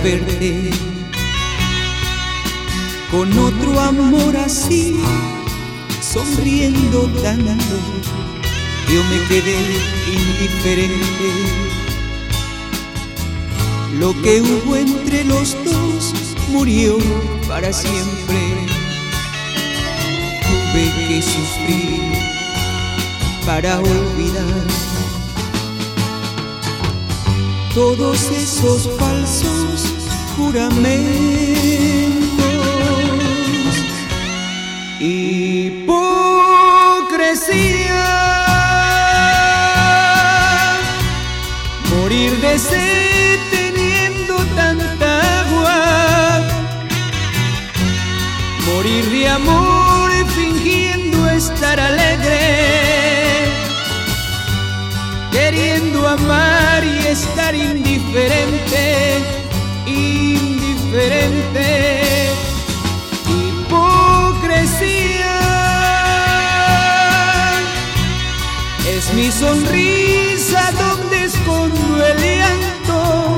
verte con otro amor así, sonriendo tanto, yo me quedé indiferente. Lo que hubo entre los dos murió para siempre. Tuve que sufrir para olvidar todos esos falsos juramentos. Hipocresía, morir de sed teniendo tanta agua, morir de amor fingiendo estar alegre, queriendo amar y estar indiferente, indiferente. Hipocresía es mi sonrisa donde escondo el llanto,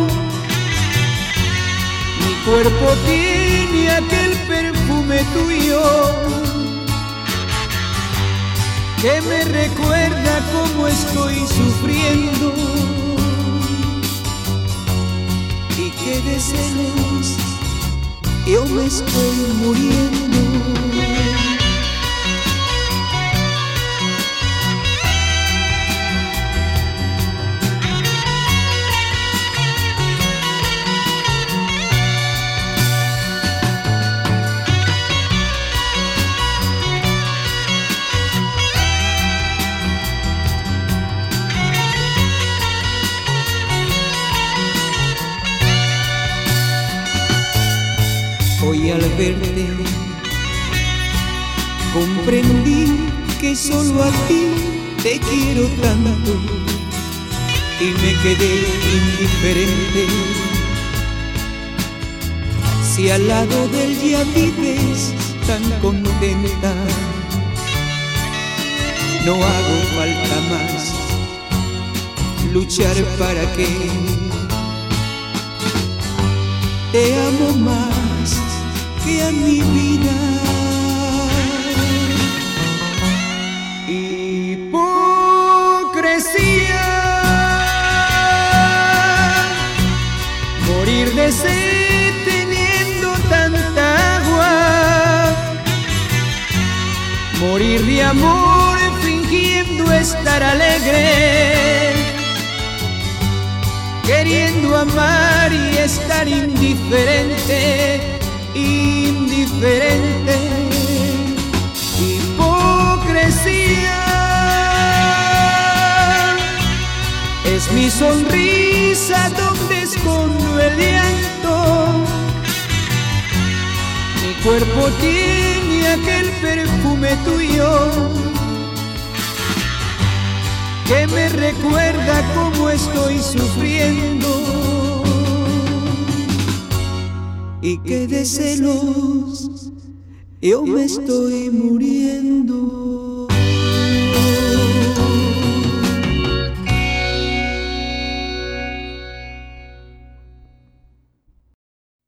mi cuerpo tiene aquel perfume tuyo que me recuerda cómo estoy sufriendo y que de celos yo me estoy muriendo. Hoy al verte comprendí que solo a ti te quiero tanto y me quedé indiferente. Si al lado de él ya vives tan contenta, no hago falta más luchar para que te amo más que a mi vida. Hipocresía, morir de sed teniendo tanta agua, morir de amor fingiendo estar alegre, queriendo amar y estar indiferente, indiferente. Hipocresía es mi sonrisa donde escondo el llanto, mi cuerpo tiene aquel perfume tuyo que me recuerda cómo estoy sufriendo y que de celos yo me estoy muriendo.